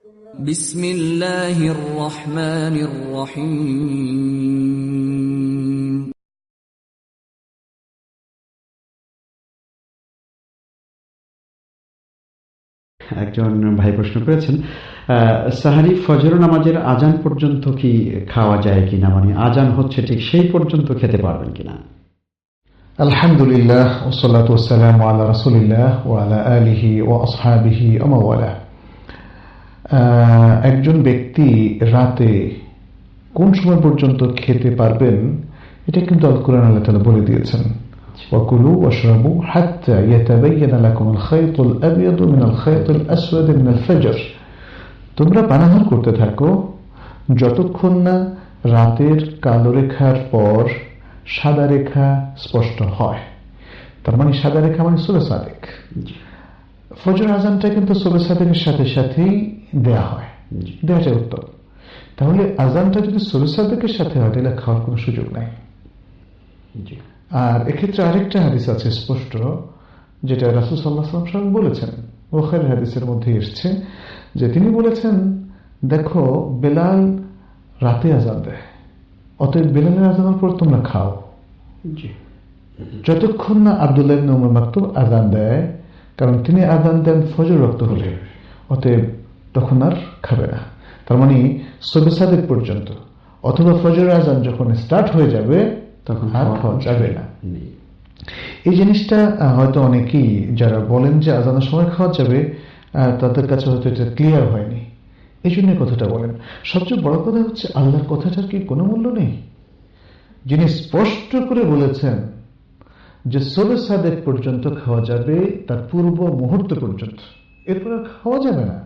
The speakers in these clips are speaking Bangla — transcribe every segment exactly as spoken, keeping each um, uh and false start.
বিসমিল্লাহির রহমানির রহিম। একজন ভাই প্রশ্ন করেছেন, সাহারি ফজর নামাজের আজান পর্যন্ত কি খাওয়া যায় কিনা, মানে আজান হচ্ছে ঠিক সেই পর্যন্ত খেতে পারবেন কিনা? আলহামদুলিল্লাহ ওয়াসসালাতু ওয়াসসালামু আলা রাসূলিল্লাহ ওয়া আলা আলিহি ওয়া আসহাবিহি ওয়া মাওয়ালা। একজন ব্যক্তি রাতে কোন সময় পর্যন্ত খেতে পারবেন এটা কিন্তু আল কোরআন আল্লাহ তাআলা বলে দিয়েছেন, ওয়াকুলু ওয়াশরাবু হাত্তা ইয়াতাবায়ানা লাকুমুল খায়তুল আবয়াদু মিনাল খায়তিল আসওয়াদি মিনাল ফজর। তোমরা পানাহার করতে থাকো যতক্ষণ না রাতের কালো রেখার পর সাদা রেখা স্পষ্ট হয়। তার মানে সাদা রেখা মানে সুবহ সাদেক। ফজর আজানটা কিন্তু সুবহ সাদেকের সাথে সাথেই দেয়া হয়, দেওয়াটা উত্তম। তাহলে আজানটা যদি সুবহ সাদেকের সাথে হয় তাহলে খাওয়ার কোনো সুযোগ নাই। আর এক্ষেত্রে আরেকটা হাদিস আছে স্পষ্ট, যেটা রাসূল সাল্লাল্লাহু আলাইহি ওয়াসাল্লাম বলেছেন, বুখারী হাদিসের মধ্যে এসেছে যে তিনি বলেছেন, দেখো বেলাল রাতে আজান দেয়, অতএব বেলালের আজানের পর তোমরা খাও যতক্ষণ না আব্দুল্লাহ ইবনে উমর মাকতুম আজান দেয়, কারণ তিনি আজান দেন ফজর রক্ত হলে, অতএব তখন আর খাবে না। তার মানে সুবহ সাদেক পর্যন্ত, অথবা ফজর আজান যখন স্টার্ট হয়ে যাবে তখন আর খাওয়া যাবে না। এই জিনিসটা হয়তো অনেকেই যারা বলেন যে আজানের সময় খাওয়া যাবে তাদের কাছে হয়তো এটা ক্লিয়ার হয়নি, এই জন্য কথাটা বলেন। সবচেয়ে বড় কথা হচ্ছে আল্লাহর কথাটার কি কোনো মূল্য নেই? যিনি স্পষ্ট করে বলেছেন যে সুবহ সাদেক পর্যন্ত খাওয়া যাবে, তার পূর্ব মুহূর্ত পর্যন্ত, এরপর খাওয়া যাবে না।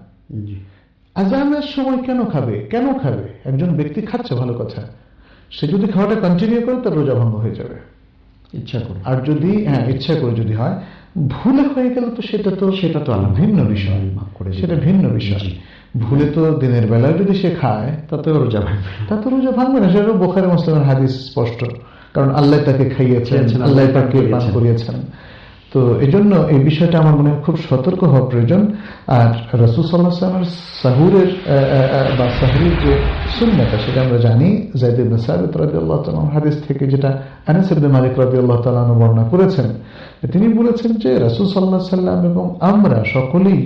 আজানের সময় কেন খাবে? কেন খাবে? একজন ব্যক্তি খাচ্ছে ভালো কথা, সে যদি খাওয়াটা কন্টিনিউ করে তার রোজা ভঙ্গ হয়ে যাবে ইচ্ছা করে। আর যদি হ্যাঁ ইচ্ছা করে যদি হয়, ভুলে হয়ে গেল তো সেটা তো সেটা তো ভিন্ন বিষয়, সেটা ভিন্ন বিষয়। ভুলে তো দিনের বেলায় যদি সে খায় তাতে রোজা ভাঙবে, তাতে রোজা ভাঙবে না। সেটা বুখারী মুসলিমের হাদিস স্পষ্ট, কারণ আল্লাহ তাকে খাইয়েছেন, আল্লাহ তাকে পান করিয়েছেন। তো এই জন্য এই বিষয়টা আমার মনে হয় খুব সতর্ক হওয়া প্রয়োজন। আর রাসূল সাল্লাল্লাহু আলাইহি ওয়াসাল্লামের সাহুরের বা সাহরির যে সুন্নাত সেটা আমরা জানি যায়েদ ইবনে সাবিত রাদিয়াল্লাহু তাআলা হাদিস থেকে, যেটা আনাস ইবনে মালিক রাদিয়াল্লাহু তাআলা বর্ণনা করেছেন। তিনি বলেছেন যে রাসূল সাল্লাল্লাহু আলাইহি ওয়াসাল্লাম এবং আমরা সকলেই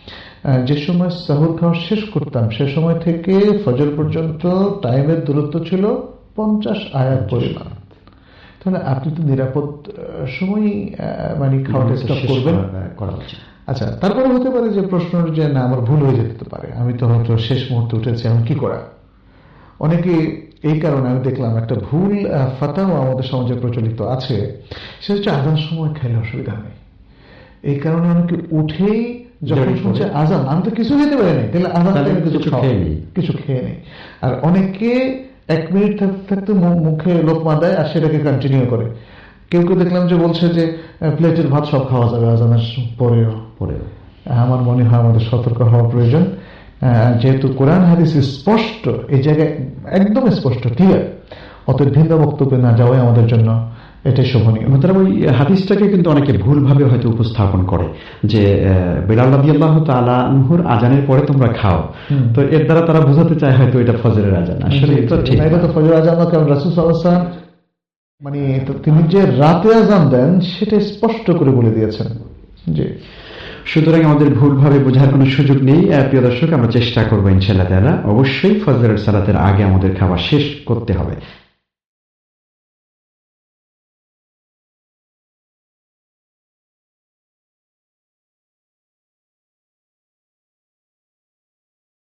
যে সময় সাহুর খাওয়া শেষ করতাম সে সময় থেকে ফজর পর্যন্ত টাইমের দূরত্ব ছিল পঞ্চাশ আয়াত পরিমাণ। তাহলে আপনি তো নিরাপদ সময় মানে খাওয়াটা স্টপ করবেন। আচ্ছা, তারপরে হতে পারে যে প্রশ্ন যে না আমার ভুল হয়ে যেতে পারে, আমি তো হয়তো শেষ মুহূর্তে উঠেছি, এখন কি করা? অনেকে এই কারণে আমি দেখলাম একটা ভুল ফাতাওয়া আমাদের সমাজে প্রচলিত আছে, সেটা হচ্ছে আজান সময় খাইলে অসুবিধা নেই। এই কারণে অনেকে উঠেই যখন শুনছে আজান, আমি তো কিছু খেতে পারি নাই, তাহলে আজান কিছু খেয়ে নেই। আর অনেকে এক মিনিট থাকতে থাকতে মুখে লোকমা দেয় আর সেটাকে কন্টিনিউ করে। কেউ কেউ দেখলাম যে বলছে যে প্লেটের ভাত সব খাওয়া যাবে আজানের পরেও পরেও আমার মনে হয় আমাদের সতর্ক হওয়া প্রয়োজন, যেহেতু কোরআন হাদিস স্পষ্ট, এই জায়গায় একদম স্পষ্ট ক্লিয়ার, অতএব ভিন্ন বক্তব্যে না যাওয়াই আমাদের জন্য এটাই শোভনীয়। তারা ওই হাদিসটাকে কিন্তু অনেকে ভুলভাবে হয়তো উপস্থাপন করে যে বেলাল রাদিয়াল্লাহু তাআলা আনহুর আজানের পরে তোমরা খাও, তো এর দ্বারা তারা বোঝাতে চায় হয়তো এটা ফজরের আজান। আসলে এটা ঠিক না, এটা তো ফজরের আজান না, কারণ রাসূল সাল্লাল্লাহু আলাইহি ওয়াসাল্লাম মানে তিনি যে রাতে আজান দেন সেটা স্পষ্ট করে বলে দিয়েছেন। জি, সুতরাং আমাদের ভুলভাবে বোঝার কোনো সুযোগ নেই। প্রিয় দর্শক, আমরা চেষ্টা করবো ইনশাআল্লাহ তাআলা অবশ্যই ফজরের সালাতের আগে আমাদের খাবার শেষ করতে হবে।